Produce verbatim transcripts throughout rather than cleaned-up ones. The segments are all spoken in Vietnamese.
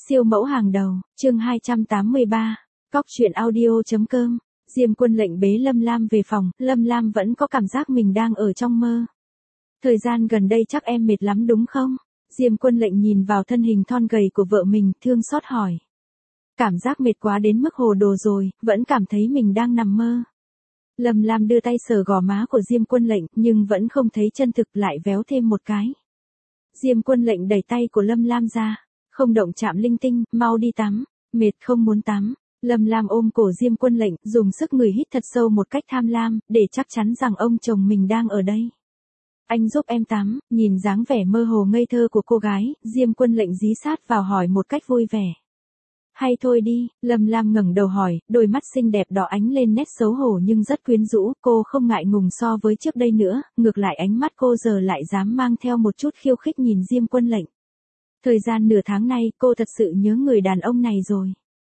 Siêu mẫu hàng đầu, chương hai trăm tám mươi ba, cóc truyện audio.com. Diêm Quân lệnh bế Lâm Lam về phòng, Lâm Lam vẫn có cảm giác mình đang ở trong mơ. Thời gian gần đây chắc em mệt lắm đúng không? Diêm Quân lệnh nhìn vào thân hình thon gầy của vợ mình, thương xót hỏi. Cảm giác mệt quá đến mức hồ đồ rồi, vẫn cảm thấy mình đang nằm mơ. Lâm Lam đưa tay sờ gò má của Diêm Quân lệnh, nhưng vẫn không thấy chân thực, lại véo thêm một cái. Diêm Quân lệnh đẩy tay của Lâm Lam ra. Không động chạm linh tinh, mau đi tắm. Mệt không muốn tắm. Lâm Lam ôm cổ Diêm Quân lệnh, dùng sức người hít thật sâu một cách tham lam, để chắc chắn rằng ông chồng mình đang ở đây. Anh giúp em tắm. Nhìn dáng vẻ mơ hồ ngây thơ của cô gái, Diêm Quân lệnh dí sát vào hỏi một cách vui vẻ. Hay thôi đi, Lâm Lam ngẩng đầu hỏi, đôi mắt xinh đẹp đỏ ánh lên nét xấu hổ nhưng rất quyến rũ, cô không ngại ngùng so với trước đây nữa, ngược lại ánh mắt cô giờ lại dám mang theo một chút khiêu khích nhìn Diêm Quân lệnh. Thời gian nửa tháng nay, cô thật sự nhớ người đàn ông này rồi.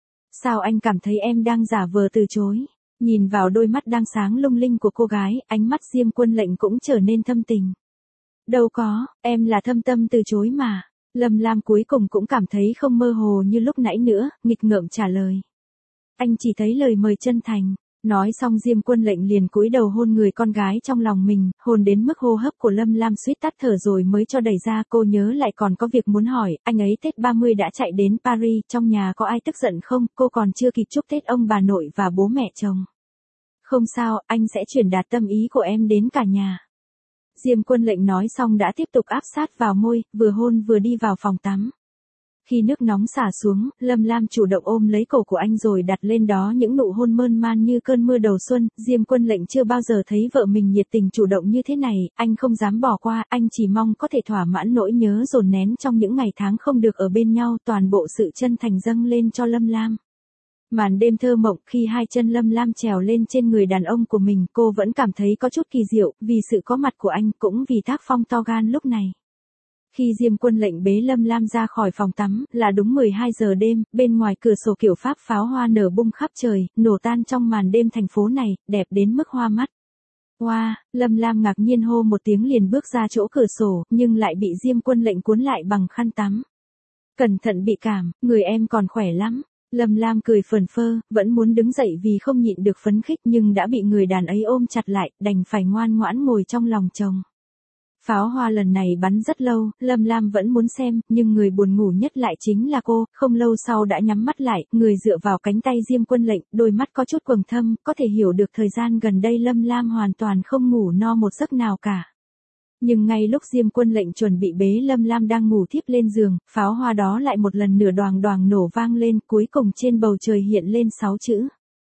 Sao anh cảm thấy em đang giả vờ từ chối? Nhìn vào đôi mắt đang sáng lung linh của cô gái, ánh mắt Diêm Quân lệnh cũng trở nên thâm tình. Đâu có, em là thâm tâm từ chối mà. Lâm Lam cuối cùng cũng cảm thấy không mơ hồ như lúc nãy nữa, nghịch ngợm trả lời. Anh chỉ thấy lời mời chân thành. Nói xong Diêm Quân lệnh liền cúi đầu hôn người con gái trong lòng mình, hôn đến mức hô hấp của Lâm Lam suýt tắt thở rồi mới cho đẩy ra. Cô nhớ lại còn có việc muốn hỏi, anh ấy Tết ba mươi đã chạy đến Paris, trong nhà có ai tức giận không? Cô còn chưa kịp chúc Tết ông bà nội và bố mẹ chồng. Không sao, anh sẽ truyền đạt tâm ý của em đến cả nhà. Diêm Quân lệnh nói xong đã tiếp tục áp sát vào môi, vừa hôn vừa đi vào phòng tắm. Khi nước nóng xả xuống, Lâm Lam chủ động ôm lấy cổ của anh rồi đặt lên đó những nụ hôn mơn man như cơn mưa đầu xuân. Diêm Quân lệnh chưa bao giờ thấy vợ mình nhiệt tình chủ động như thế này, anh không dám bỏ qua, anh chỉ mong có thể thỏa mãn nỗi nhớ dồn nén trong những ngày tháng không được ở bên nhau, toàn bộ sự chân thành dâng lên cho Lâm Lam. Màn đêm thơ mộng, khi hai chân Lâm Lam trèo lên trên người đàn ông của mình, cô vẫn cảm thấy có chút kỳ diệu, vì sự có mặt của anh, cũng vì tác phong to gan lúc này. Khi Diêm Quân lệnh bế Lâm Lam ra khỏi phòng tắm, là đúng mười hai giờ đêm, bên ngoài cửa sổ kiểu Pháp pháo hoa nở bung khắp trời, nổ tan trong màn đêm thành phố này, đẹp đến mức hoa mắt. Wow, Lâm Lam ngạc nhiên hô một tiếng liền bước ra chỗ cửa sổ, nhưng lại bị Diêm Quân lệnh cuốn lại bằng khăn tắm. Cẩn thận bị cảm, người em còn khỏe lắm. Lâm Lam cười phờn phơ, vẫn muốn đứng dậy vì không nhịn được phấn khích nhưng đã bị người đàn ấy ôm chặt lại, đành phải ngoan ngoãn ngồi trong lòng chồng. Pháo hoa lần này bắn rất lâu, Lâm Lam vẫn muốn xem, nhưng người buồn ngủ nhất lại chính là cô, không lâu sau đã nhắm mắt lại, người dựa vào cánh tay Diêm Quân lệnh, đôi mắt có chút quầng thâm, có thể hiểu được thời gian gần đây Lâm Lam hoàn toàn không ngủ no một giấc nào cả. Nhưng ngay lúc Diêm Quân lệnh chuẩn bị bế Lâm Lam đang ngủ thiếp lên giường, pháo hoa đó lại một lần nữa đoàng đoàng nổ vang lên, cuối cùng trên bầu trời hiện lên sáu chữ.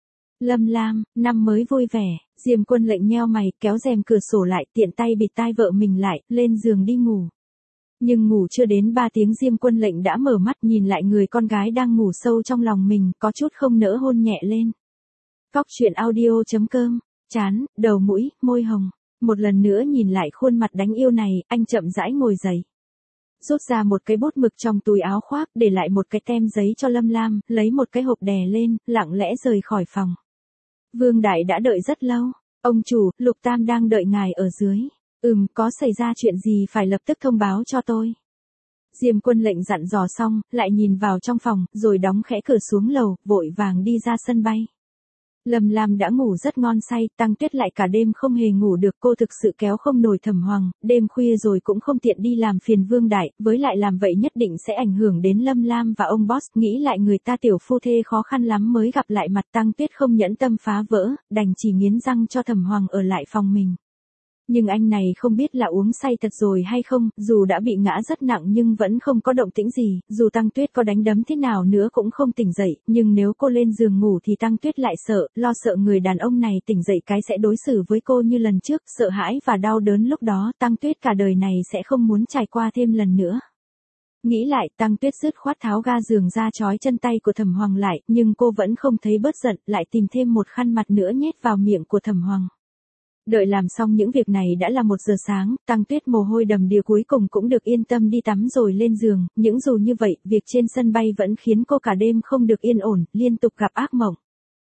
Lâm Lam, năm mới vui vẻ. Diêm Quân lệnh nheo mày, kéo rèm cửa sổ lại, tiện tay bịt tai vợ mình lại, lên giường đi ngủ. Nhưng ngủ chưa đến ba tiếng Diêm Quân lệnh đã mở mắt nhìn lại người con gái đang ngủ sâu trong lòng mình, có chút không nỡ hôn nhẹ lên. Cóc truyện audio.com, chán, đầu mũi, môi hồng. Một lần nữa nhìn lại khuôn mặt đánh yêu này, anh chậm rãi ngồi dậy. Rút ra một cái bút mực trong túi áo khoác, để lại một cái tem giấy cho Lâm Lam, lấy một cái hộp đè lên, lặng lẽ rời khỏi phòng. Vương Đại đã đợi rất lâu. Ông chủ, Lục Tam đang đợi ngài ở dưới. Ừm, có xảy ra chuyện gì phải lập tức thông báo cho tôi. Diêm Quân lệnh dặn dò xong, lại nhìn vào trong phòng, rồi đóng khẽ cửa xuống lầu, vội vàng đi ra sân bay. Lâm Lam đã ngủ rất ngon say, Tăng Tuyết lại cả đêm không hề ngủ được, cô thực sự kéo không nổi Thẩm Hoàng, đêm khuya rồi cũng không tiện đi làm phiền Vương Đại, với lại làm vậy nhất định sẽ ảnh hưởng đến Lâm Lam và ông boss, nghĩ lại người ta tiểu phu thê khó khăn lắm mới gặp lại mặt. Tăng Tuyết không nhẫn tâm phá vỡ, đành chỉ nghiến răng cho Thẩm Hoàng ở lại phòng mình. Nhưng anh này không biết là uống say thật rồi hay không, dù đã bị ngã rất nặng nhưng vẫn không có động tĩnh gì, dù Tăng Tuyết có đánh đấm thế nào nữa cũng không tỉnh dậy, nhưng nếu cô lên giường ngủ thì Tăng Tuyết lại sợ, lo sợ người đàn ông này tỉnh dậy cái sẽ đối xử với cô như lần trước, sợ hãi và đau đớn lúc đó Tăng Tuyết cả đời này sẽ không muốn trải qua thêm lần nữa. Nghĩ lại, Tăng Tuyết dứt khoát tháo ga giường ra trói chân tay của Thẩm Hoàng lại, nhưng cô vẫn không thấy bớt giận, lại tìm thêm một khăn mặt nữa nhét vào miệng của Thẩm Hoàng. Đợi làm xong những việc này đã là một giờ sáng, Tăng Tuyết mồ hôi đầm đìa cuối cùng cũng được yên tâm đi tắm rồi lên giường, những dù như vậy, việc trên sân bay vẫn khiến cô cả đêm không được yên ổn, liên tục gặp ác mộng.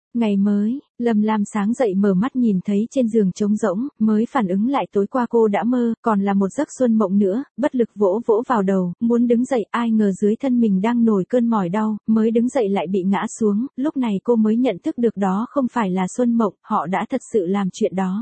Ngày mới, Lâm Lam sáng dậy mở mắt nhìn thấy trên giường trống rỗng, mới phản ứng lại tối qua cô đã mơ, còn là một giấc xuân mộng nữa, bất lực vỗ vỗ vào đầu, muốn đứng dậy, ai ngờ dưới thân mình đang nổi cơn mỏi đau, mới đứng dậy lại bị ngã xuống, lúc này cô mới nhận thức được đó không phải là xuân mộng, họ đã thật sự làm chuyện đó.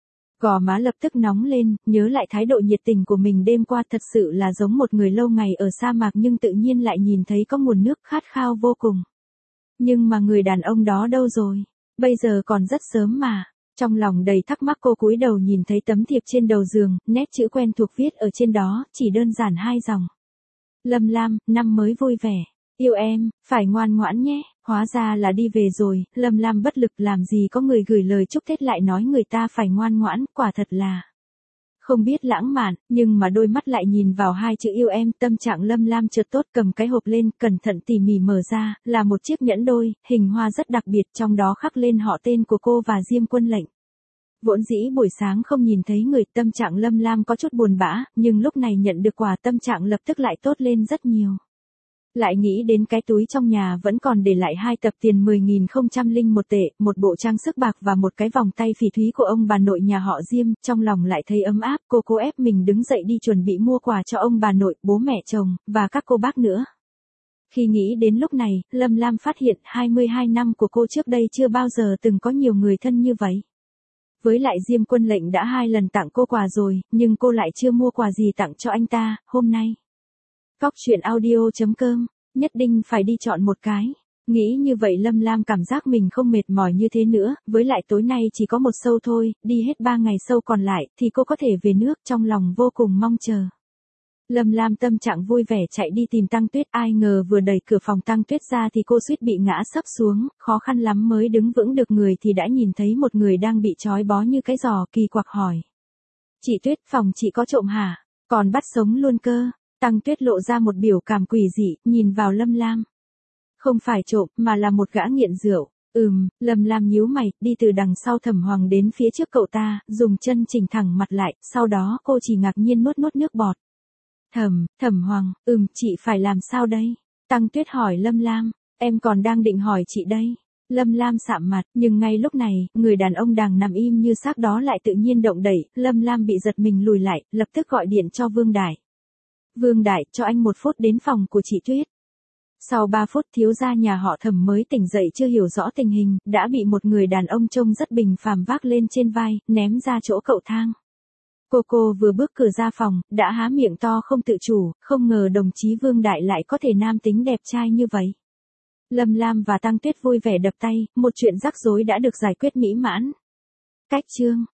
Gò má lập tức nóng lên, nhớ lại thái độ nhiệt tình của mình đêm qua, thật sự là giống một người lâu ngày ở sa mạc nhưng tự nhiên lại nhìn thấy có nguồn nước khát khao vô cùng. Nhưng mà người đàn ông đó đâu rồi? Bây giờ còn rất sớm mà. Trong lòng đầy thắc mắc cô cúi đầu nhìn thấy tấm thiệp trên đầu giường, nét chữ quen thuộc viết ở trên đó, chỉ đơn giản hai dòng. Lâm Lam, năm mới vui vẻ. Yêu em, phải ngoan ngoãn nhé. Hóa ra là đi về rồi, Lâm Lam bất lực, làm gì có người gửi lời chúc Tết lại nói người ta phải ngoan ngoãn, quả thật là không biết lãng mạn, nhưng mà đôi mắt lại nhìn vào hai chữ yêu em, tâm trạng Lâm Lam chợt tốt, cầm cái hộp lên, cẩn thận tỉ mỉ mở ra, là một chiếc nhẫn đôi, hình hoa rất đặc biệt, trong đó khắc lên họ tên của cô và Diêm Quân Lệnh. Vốn dĩ buổi sáng không nhìn thấy người, tâm trạng Lâm Lam có chút buồn bã, nhưng lúc này nhận được quà tâm trạng lập tức lại tốt lên rất nhiều. Lại nghĩ đến cái túi trong nhà vẫn còn để lại hai tập tiền mười nghìn không trăm lẻ một tệ, một bộ trang sức bạc và một cái vòng tay phỉ thúy của ông bà nội nhà họ Diêm, trong lòng lại thấy ấm áp, cô cố ép mình đứng dậy đi chuẩn bị mua quà cho ông bà nội, bố mẹ chồng, và các cô bác nữa. Khi nghĩ đến lúc này, Lâm Lam phát hiện hai mươi hai năm của cô trước đây chưa bao giờ từng có nhiều người thân như vậy. Với lại Diêm Quân Lệnh đã hai lần tặng cô quà rồi, nhưng cô lại chưa mua quà gì tặng cho anh ta, hôm nay. Cóc truyện audio chấm com, nhất định phải đi chọn một cái. Nghĩ như vậy Lâm Lam cảm giác mình không mệt mỏi như thế nữa, với lại tối nay chỉ có một show thôi, đi hết ba ngày show còn lại thì cô có thể về nước, trong lòng vô cùng mong chờ. Lâm Lam tâm trạng vui vẻ chạy đi tìm Tăng Tuyết, ai ngờ vừa đẩy cửa phòng Tăng Tuyết ra thì cô suýt bị ngã sấp xuống, khó khăn lắm mới đứng vững được người thì đã nhìn thấy một người đang bị trói bó như cái giò, kỳ quặc hỏi. Chị Tuyết, phòng chị có trộm hả? Còn bắt sống luôn cơ. Tăng Tuyết lộ ra một biểu cảm quỷ dị, nhìn vào Lâm Lam. Không phải trộm, mà là một gã nghiện rượu. Ừm, Lâm Lam nhíu mày, đi từ đằng sau Thẩm Hoàng đến phía trước cậu ta, dùng chân chỉnh thẳng mặt lại, sau đó cô chỉ ngạc nhiên nuốt nuốt nước bọt. Thẩm, Thẩm Hoàng, ừm, chị phải làm sao đây? Tăng Tuyết hỏi Lâm Lam, em còn đang định hỏi chị đây. Lâm Lam sạm mặt, nhưng ngay lúc này, người đàn ông đang nằm im như xác đó lại tự nhiên động đẩy, Lâm Lam bị giật mình lùi lại, lập tức gọi điện cho Vương Đại. Vương Đại, cho anh một phút đến phòng của chị Tuyết. Sau ba phút thiếu gia nhà họ Thẩm mới tỉnh dậy chưa hiểu rõ tình hình, đã bị một người đàn ông trông rất bình phàm vác lên trên vai, ném ra chỗ cậu thang. Cô cô vừa bước cửa ra phòng, đã há miệng to không tự chủ, không ngờ đồng chí Vương Đại lại có thể nam tính đẹp trai như vậy. Lâm Lam và Tăng Tuyết vui vẻ đập tay, một chuyện rắc rối đã được giải quyết mỹ mãn. Cách chương